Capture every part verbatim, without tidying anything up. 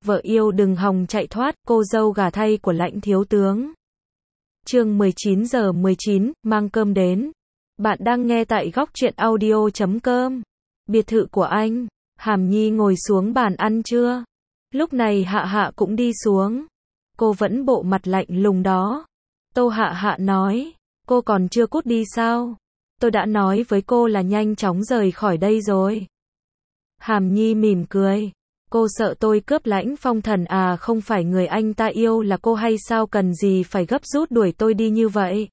vợ yêu đừng hòng chạy thoát, cô dâu gả thay của Lãnh thiếu tướng. Chương mười chín giờ mười chín, mang cơm đến. Bạn đang nghe tại góc truyện audio chấm com. Biệt thự của anh. Hàm Nhi ngồi xuống bàn ăn trưa. Lúc này Hạ Hạ cũng đi xuống. Cô vẫn bộ mặt lạnh lùng đó. Tô Hạ Hạ nói, cô còn chưa cút đi sao? Tôi đã nói với cô là nhanh chóng rời khỏi đây rồi. Hàm Nhi mỉm cười. Cô sợ tôi cướp Lãnh Phong Thần à? Không phải người anh ta yêu là cô hay sao, cần gì phải gấp rút đuổi tôi đi như vậy?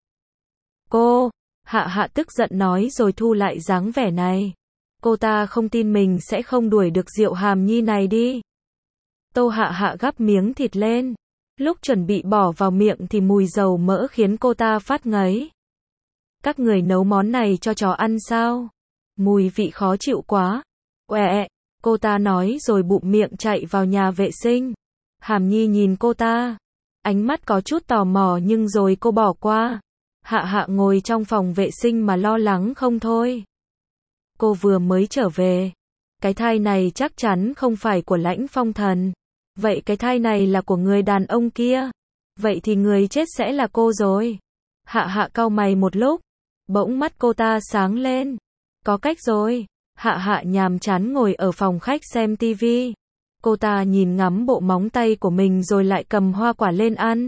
Cô, Hạ Hạ tức giận nói rồi thu lại dáng vẻ này. Cô ta không tin mình sẽ không đuổi được Diệu Hàm Nhi này đi. Tô Hạ Hạ gắp miếng thịt lên. Lúc chuẩn bị bỏ vào miệng thì mùi dầu mỡ khiến cô ta phát ngấy. Các người nấu món này cho chó ăn sao? Mùi vị khó chịu quá. Uẹ, cô ta nói rồi bụm miệng chạy vào nhà vệ sinh. Hàm Nhi nhìn cô ta. Ánh mắt có chút tò mò nhưng rồi cô bỏ qua. Hạ Hạ ngồi trong phòng vệ sinh mà lo lắng không thôi. Cô vừa mới trở về. Cái thai này chắc chắn không phải của Lãnh Phong Thần. Vậy cái thai này là của người đàn ông kia. Vậy thì người chết sẽ là cô rồi. Hạ Hạ cau mày một lúc. Bỗng mắt cô ta sáng lên. Có cách rồi. Hạ Hạ nhàm chán ngồi ở phòng khách xem tivi. Cô ta nhìn ngắm bộ móng tay của mình rồi lại cầm hoa quả lên ăn.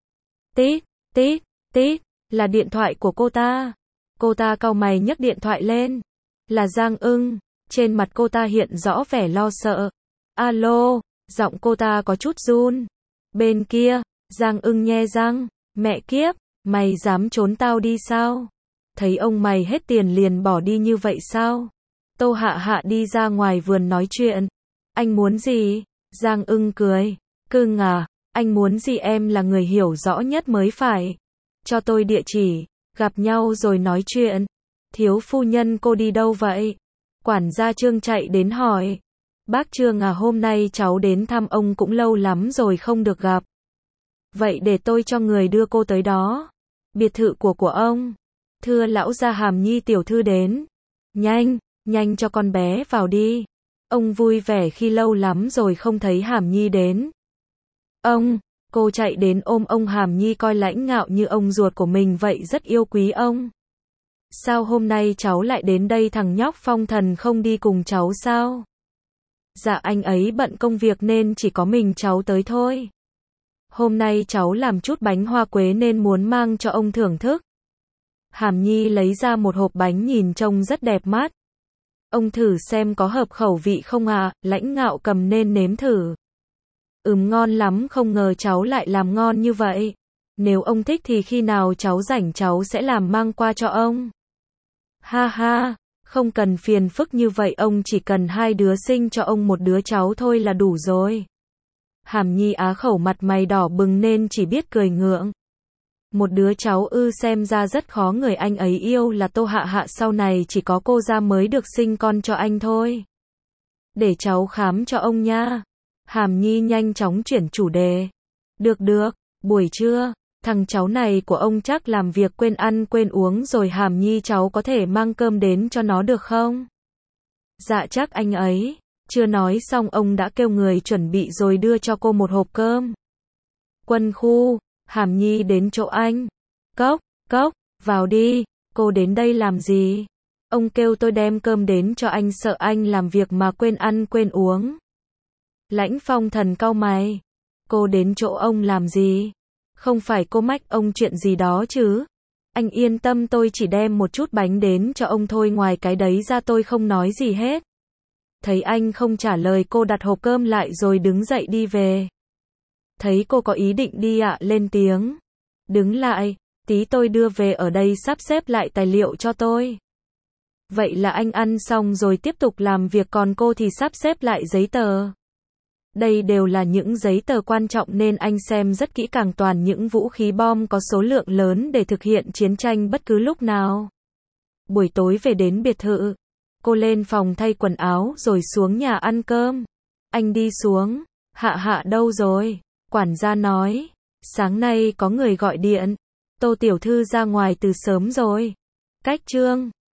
Tít, tít, tít, là điện thoại của cô ta. Cô ta cau mày nhấc điện thoại lên. Là Giang Ưng. Trên mặt cô ta hiện rõ vẻ lo sợ. Alo, giọng cô ta có chút run. Bên kia, Giang Ưng nhe răng. Mẹ kiếp, mày dám trốn tao đi sao? Thấy ông mày hết tiền liền bỏ đi như vậy sao? Tô Hạ Hạ đi ra ngoài vườn nói chuyện. Anh muốn gì? Giang Ưng cười. Cưng à, anh muốn gì em là người hiểu rõ nhất mới phải. Cho tôi địa chỉ, gặp nhau rồi nói chuyện. Thiếu phu nhân cô đi đâu vậy? Quản gia Trương chạy đến hỏi. Bác Trương à, hôm nay cháu đến thăm ông cũng lâu lắm rồi không được gặp. Vậy để tôi cho người đưa cô tới đó. Biệt thự của của ông. Thưa lão gia, Hàm Nhi tiểu thư đến. Nhanh, nhanh cho con bé vào đi. Ông vui vẻ khi lâu lắm rồi không thấy Hàm Nhi đến. Ông, cô chạy đến ôm ông. Hàm Nhi coi Lãnh Ngạo như ông ruột của mình vậy, rất yêu quý ông. Sao hôm nay cháu lại đến đây, thằng nhóc Phong Thần không đi cùng cháu sao? Dạ anh ấy bận công việc nên chỉ có mình cháu tới thôi. Hôm nay cháu làm chút bánh hoa quế nên muốn mang cho ông thưởng thức. Hàm Nhi lấy ra một hộp bánh nhìn trông rất đẹp mắt. Ông thử xem có hợp khẩu vị không ạ? À? Lãnh Ngạo cầm nên nếm thử. Ừm, ngon lắm, không ngờ cháu lại làm ngon như vậy. Nếu ông thích thì khi nào cháu rảnh cháu sẽ làm mang qua cho ông. Ha ha, không cần phiền phức như vậy, ông chỉ cần hai đứa sinh cho ông một đứa cháu thôi là đủ rồi. Hàm Nhi á khẩu, mặt mày đỏ bừng nên chỉ biết cười ngượng. Một đứa cháu ư, xem ra rất khó, người anh ấy yêu là Tô Hạ Hạ, sau này chỉ có cô ra mới được sinh con cho anh thôi. Để cháu khám cho ông nha. Hàm Nhi nhanh chóng chuyển chủ đề. Được được, buổi trưa, thằng cháu này của ông chắc làm việc quên ăn quên uống rồi. Hàm Nhi, cháu có thể mang cơm đến cho nó được không? Dạ chắc anh ấy. Chưa nói xong ông đã kêu người chuẩn bị rồi đưa cho cô một hộp cơm. Quân khu. Hàm Nhi đến chỗ anh. Cốc, cốc, vào đi. Cô đến đây làm gì? Ông kêu tôi đem cơm đến cho anh, sợ anh làm việc mà quên ăn quên uống. Lãnh Phong Thần cau mày. Cô đến chỗ ông làm gì? Không phải cô mách ông chuyện gì đó chứ? Anh yên tâm, tôi chỉ đem một chút bánh đến cho ông thôi, ngoài cái đấy ra tôi không nói gì hết. Thấy anh không trả lời, cô đặt hộp cơm lại rồi đứng dậy đi về. Thấy cô có ý định đi ạ, à, lên tiếng. Đứng lại, tí tôi đưa về, ở đây sắp xếp lại tài liệu cho tôi. Vậy là anh ăn xong rồi tiếp tục làm việc, còn cô thì sắp xếp lại giấy tờ. Đây đều là những giấy tờ quan trọng nên anh xem rất kỹ càng, toàn những vũ khí bom có số lượng lớn để thực hiện chiến tranh bất cứ lúc nào. Buổi tối về đến biệt thự, cô lên phòng thay quần áo rồi xuống nhà ăn cơm. Anh đi xuống. Hạ Hạ đâu rồi? Quản gia nói, sáng nay có người gọi điện. Tô tiểu thư ra ngoài từ sớm rồi. Cách Trương